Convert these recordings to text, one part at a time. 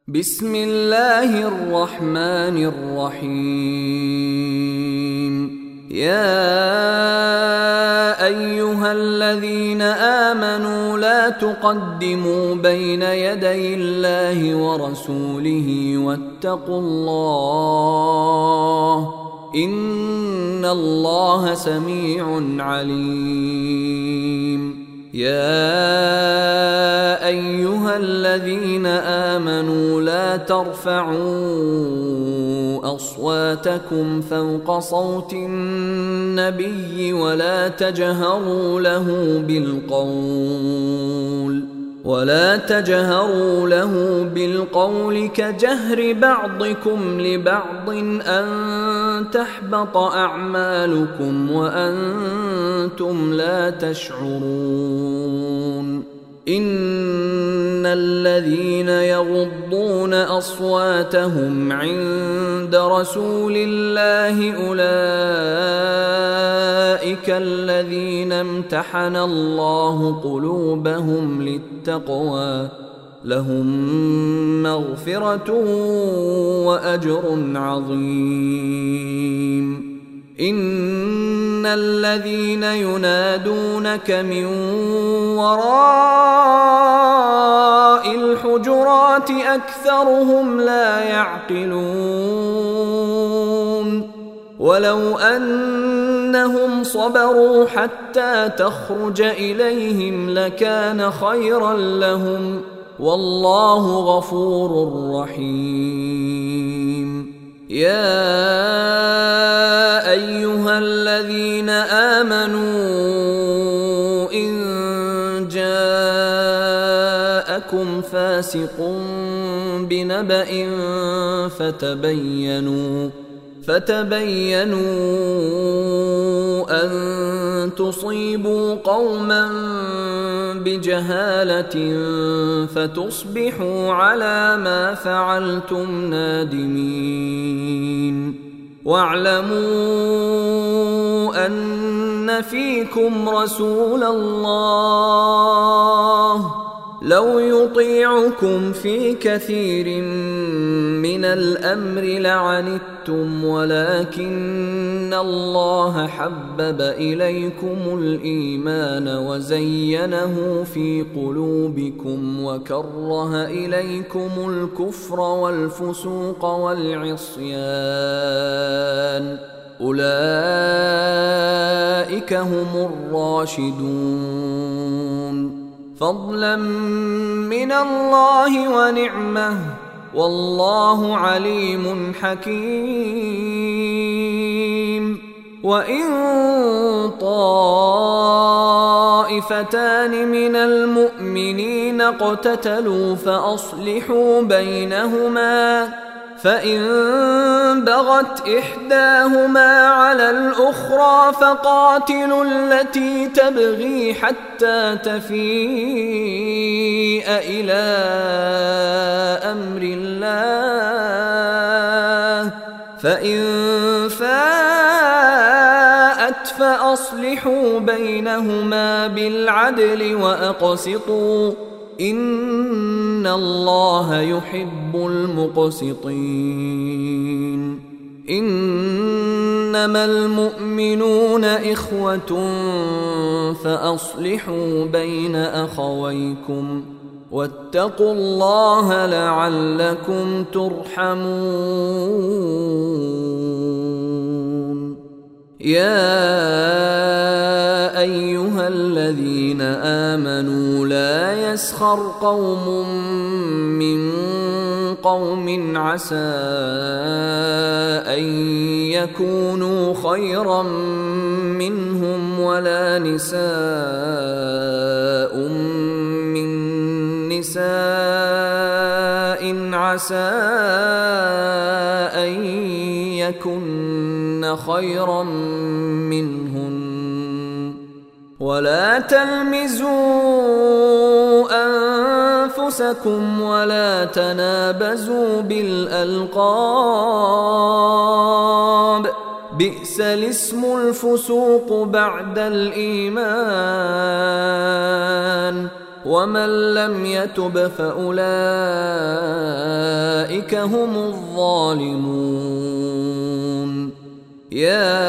بسم الله الرحمن الرحيم. يا أيها الذين آمنوا لا تقدموا بين يدي الله ورسوله واتقوا الله إن الله سميع عليم. يا أيها الذين آمنوا لا ترفعوا أصواتكم فوق صوت النبي ولا تجهروا له بالقول كجهر بعضكم لبعض أن تحبط أعمالكم وأنتم لا تشعرون. إن الذين يغضون أصواتهم عند رسول الله أولئك الذين امتحن الله قلوبهم للتقوى لهم مغفرة وأجر عظيم. إن الذين ينادونك من وراء الحجرات أكثرهم لا يعقلون. ولو أنهم صبروا حتى تخرج إليهم لكان خيرا لهم والله غفور رحيم. يا أيها الذين آمنوا إن جاءكم فاسق بنبأ فتبينوا أن تصيبوا قوما بجهالة فتصبحوا على ما فعلتم نادمين. واعلموا أن فيكم رسول الله لو يطيعكم في كثير من الأمر لعنتم ولكن الله حبب إليكم الإيمان وزينه في قلوبكم وكره إليكم الكفر والفسوق والعصيان أولئك هم الراشدون فضلا من الله ونعمه والله عليم حكيم. وإن طائفتان من المؤمنين اقتتلوا فأصلحوا بينهما فإن بغت إحداهما على الأخرى فقاتلوا التي تبغي حتى تفيء إلى أمر الله فإن فاءت فأصلحوا بينهما بالعدل وأقسطوا إن الله يحب المقسطين. إنما المؤمنون إخوة فأصلحوا بين أخويكم واتقوا الله لعلكم ترحمون. يا أيها الذين آمنوا لا يسخر قوم من قوم عسى أن يكونوا خيرا منهم ولا نساء من نساء عسى أن يكن خيرا منهن ولا تلمزوا أنفسكم ولا تنابزوا بالألقاب بئس الاسم الفسوق بعد الإيمان ومن لم يتب فأولئك أولئك هم الظالمون. يا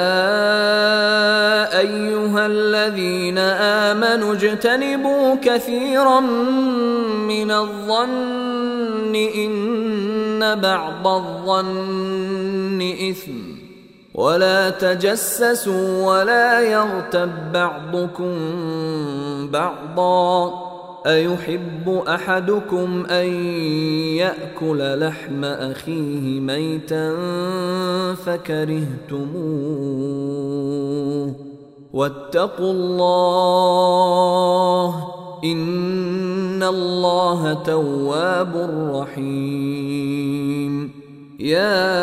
أيها الذين آمنوا اجتنبوا كثيرا من الظن إن بعض الظن إثم ولا تجسسوا ولا يغتب بعضكم بعضا أيحب أحدكم أن يأكل لحم أخيه ميتا فكرهتموه واتقوا الله إن الله تواب رحيم. يا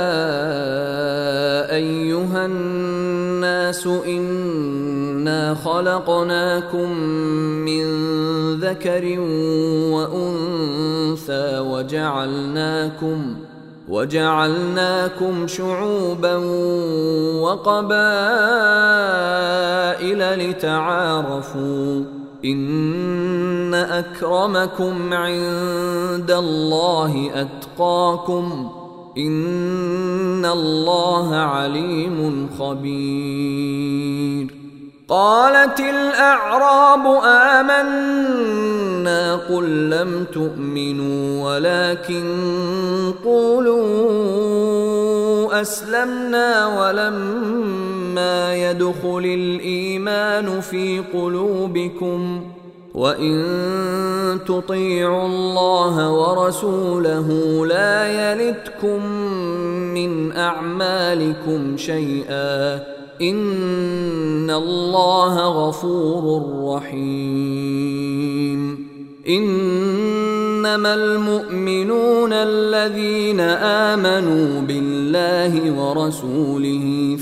أيها الناس إنا خلقناكم من ذكر وأنثى وجعلناكم شعوبا وقبائل لتعارفوا إن أكرمكم عند الله أتقاكم إن الله عليم خبير. قالت الأعراب آمنا قل لم تؤمنوا ولكن قولوا أسلمنا ولما يدخل الإيمان في قلوبكم وإن تطيعوا الله ورسوله لا يلتكم من أعمالكم شيئا إن الله غفور رحيم. إنما المؤمنون الذين آمنوا بالله ورسوله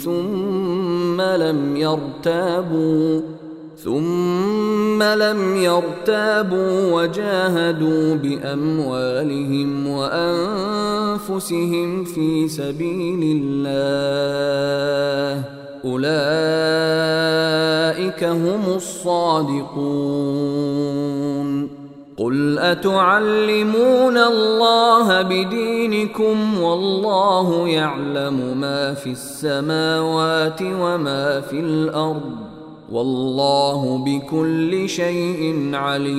ثم لم يرتابوا وجاهدوا بأموالهم وأنفسهم في سبيل الله أولئك هم الصادقون. قل أتعلمون الله بدينكم والله يعلم ما في السماوات وما في الأرض والله بكل شيء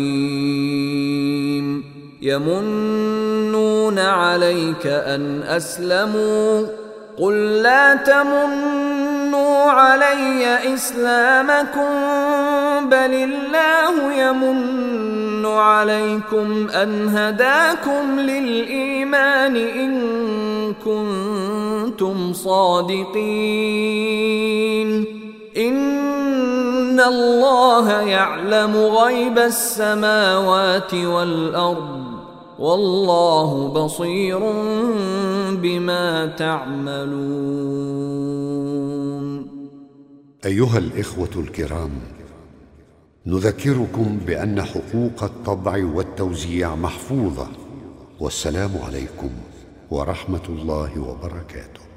عليم. يمنون عليك أن أسلموا قل لا تمنوا علي إسلامكم بل الله يمن عليكم أن هداكم للإيمان إن كنتم صادقين. إن الله يعلم غيب السماوات والأرض والله بصير بما تعملون. أيها الإخوة الكرام، نذكركم بأن حقوق الطبع والتوزيع محفوظة. والسلام عليكم ورحمة الله وبركاته.